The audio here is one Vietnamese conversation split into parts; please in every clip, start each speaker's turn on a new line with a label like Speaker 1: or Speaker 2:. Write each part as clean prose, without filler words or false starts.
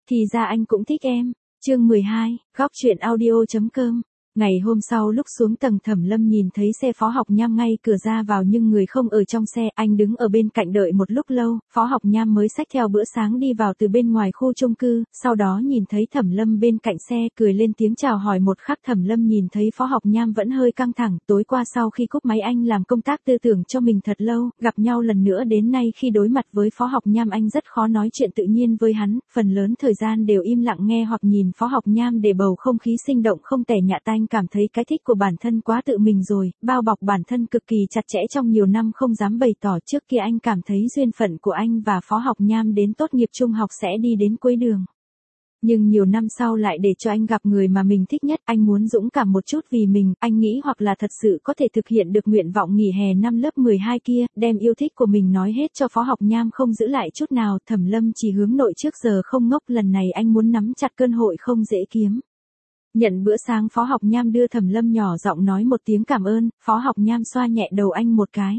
Speaker 1: Thì ra anh cũng thích em. Chương 12, góc truyện audio.com. Ngày hôm sau lúc xuống tầng Thẩm Lâm nhìn thấy xe Phó Học Nham ngay cửa ra vào nhưng người không ở trong xe, anh đứng ở bên cạnh đợi một lúc lâu, Phó Học Nham mới xách theo bữa sáng đi vào từ bên ngoài khu chung cư, sau đó nhìn thấy Thẩm Lâm bên cạnh xe, cười lên tiếng chào hỏi. Một khắc Thẩm Lâm nhìn thấy Phó Học Nham vẫn hơi căng thẳng, tối qua sau khi cúp máy anh làm công tác tư tưởng cho mình thật lâu, gặp nhau lần nữa đến nay khi đối mặt với Phó Học Nham anh rất khó nói chuyện tự nhiên với hắn, phần lớn thời gian đều im lặng nghe hoặc nhìn Phó Học Nham để bầu không khí sinh động không tẻ nhạt. Anh cảm thấy cái thích của bản thân quá tự mình rồi, bao bọc bản thân cực kỳ chặt chẽ trong nhiều năm không dám bày tỏ. Trước kia anh cảm thấy duyên phận của anh và Phó Học Nham đến tốt nghiệp trung học sẽ đi đến cuối đường. Nhưng nhiều năm sau lại để cho anh gặp người mà mình thích nhất, anh muốn dũng cảm một chút vì mình, anh nghĩ hoặc là thật sự có thể thực hiện được nguyện vọng nghỉ hè năm lớp 12 kia, đem yêu thích của mình nói hết cho Phó Học Nham không giữ lại chút nào. Thẩm Lâm chỉ hướng nội trước giờ không ngốc, lần này anh muốn nắm chặt cơ hội không dễ kiếm. Nhận bữa sáng Phó Học Nham đưa Thẩm Lâm nhỏ giọng nói một tiếng cảm ơn, Phó Học Nham xoa nhẹ đầu anh một cái.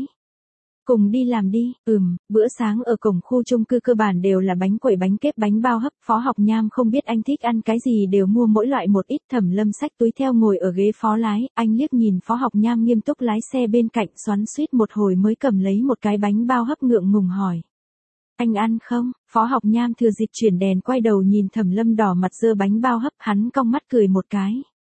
Speaker 1: Cùng đi làm đi. Bữa sáng ở cổng khu chung cư cơ bản đều là bánh quẩy, bánh kếp, bánh bao hấp. Phó Học Nham không biết anh thích ăn cái gì đều mua mỗi loại một ít. Thẩm Lâm xách túi theo ngồi ở ghế phó lái, anh liếc nhìn Phó Học Nham nghiêm túc lái xe bên cạnh, xoắn xuýt một hồi mới cầm lấy một cái bánh bao hấp ngượng ngùng hỏi. Anh ăn không? Phó Học Nham thừa dịp chuyển đèn quay đầu nhìn Thẩm Lâm đỏ mặt giơ bánh bao hấp, hắn cong mắt cười một cái.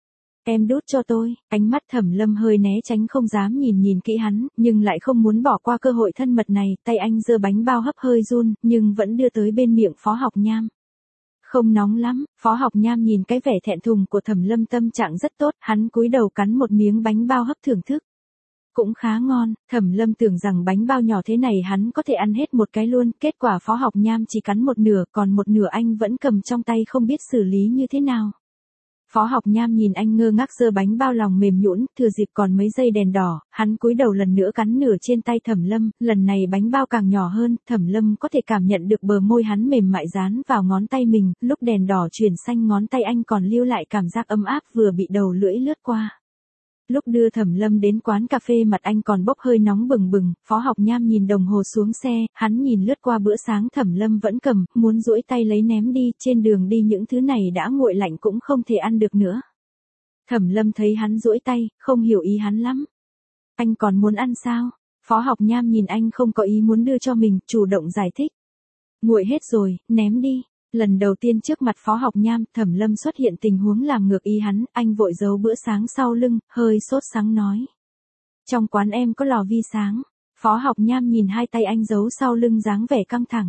Speaker 1: Em đút cho tôi. Ánh mắt Thẩm Lâm hơi né tránh không dám nhìn kỹ hắn, nhưng lại không muốn bỏ qua cơ hội thân mật này, tay anh giơ bánh bao hấp hơi run, nhưng vẫn đưa tới bên miệng Phó Học Nham. Không nóng lắm. Phó Học Nham nhìn cái vẻ thẹn thùng của Thẩm Lâm tâm trạng rất tốt, hắn cúi đầu cắn một miếng bánh bao hấp thưởng thức. Cũng khá ngon. Thẩm Lâm tưởng rằng bánh bao nhỏ thế này hắn có thể ăn hết một cái luôn, kết quả Phó Học Nham chỉ cắn một nửa, còn một nửa anh vẫn cầm trong tay không biết xử lý như thế nào. Phó Học Nham nhìn anh ngơ ngác giơ bánh bao lòng mềm nhũn, thừa dịp còn mấy giây đèn đỏ, hắn cúi đầu lần nữa cắn nửa trên tay Thẩm Lâm, lần này bánh bao càng nhỏ hơn, Thẩm Lâm có thể cảm nhận được bờ môi hắn mềm mại dán vào ngón tay mình, lúc đèn đỏ chuyển xanh ngón tay anh còn lưu lại cảm giác ấm áp vừa bị đầu lưỡi lướt qua. Lúc đưa Thẩm Lâm đến quán cà phê mặt anh còn bốc hơi nóng bừng bừng, Phó Học Nham nhìn đồng hồ xuống xe, hắn nhìn lướt qua bữa sáng Thẩm Lâm vẫn cầm, muốn duỗi tay lấy ném đi, trên đường đi những thứ này đã nguội lạnh cũng không thể ăn được nữa. Thẩm Lâm thấy hắn duỗi tay, không hiểu ý hắn lắm. Anh còn muốn ăn sao? Phó Học Nham nhìn anh không có ý muốn đưa cho mình, chủ động giải thích. Nguội hết rồi, ném đi. Lần đầu tiên trước mặt Phó Học Nham, Thẩm Lâm xuất hiện tình huống làm ngược ý hắn, anh vội giấu bữa sáng sau lưng, hơi sốt sắng nói. Trong quán em có lò vi sáng. Phó Học Nham nhìn hai tay anh giấu sau lưng dáng vẻ căng thẳng.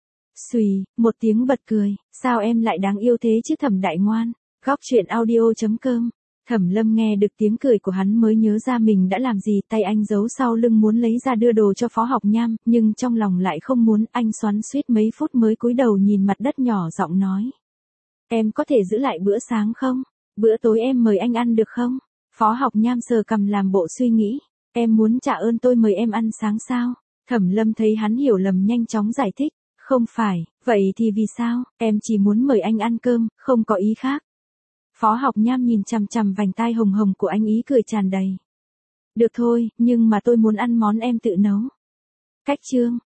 Speaker 1: Xùy, một tiếng bật cười, sao em lại đáng yêu thế chứ Thẩm đại ngoan. Góc truyện audio.com. Thẩm Lâm nghe được tiếng cười của hắn mới nhớ ra mình đã làm gì, tay anh giấu sau lưng muốn lấy ra đưa đồ cho Phó Học Nham, nhưng trong lòng lại không muốn, anh xoắn xuýt mấy phút mới cúi đầu nhìn mặt đất nhỏ giọng nói. Em có thể giữ lại bữa sáng không? Bữa tối em mời anh ăn được không? Phó Học Nham sờ cằm làm bộ suy nghĩ. Em muốn trả ơn tôi mời em ăn sáng sao? Thẩm Lâm thấy hắn hiểu lầm nhanh chóng giải thích. Không phải, vậy thì vì sao? Em chỉ muốn mời anh ăn cơm, không có ý khác. Phó Học Nham nhìn chằm chằm vành tai hồng hồng của anh, ý cười tràn đầy. Được thôi, nhưng mà tôi muốn ăn món em tự nấu. Cách chương.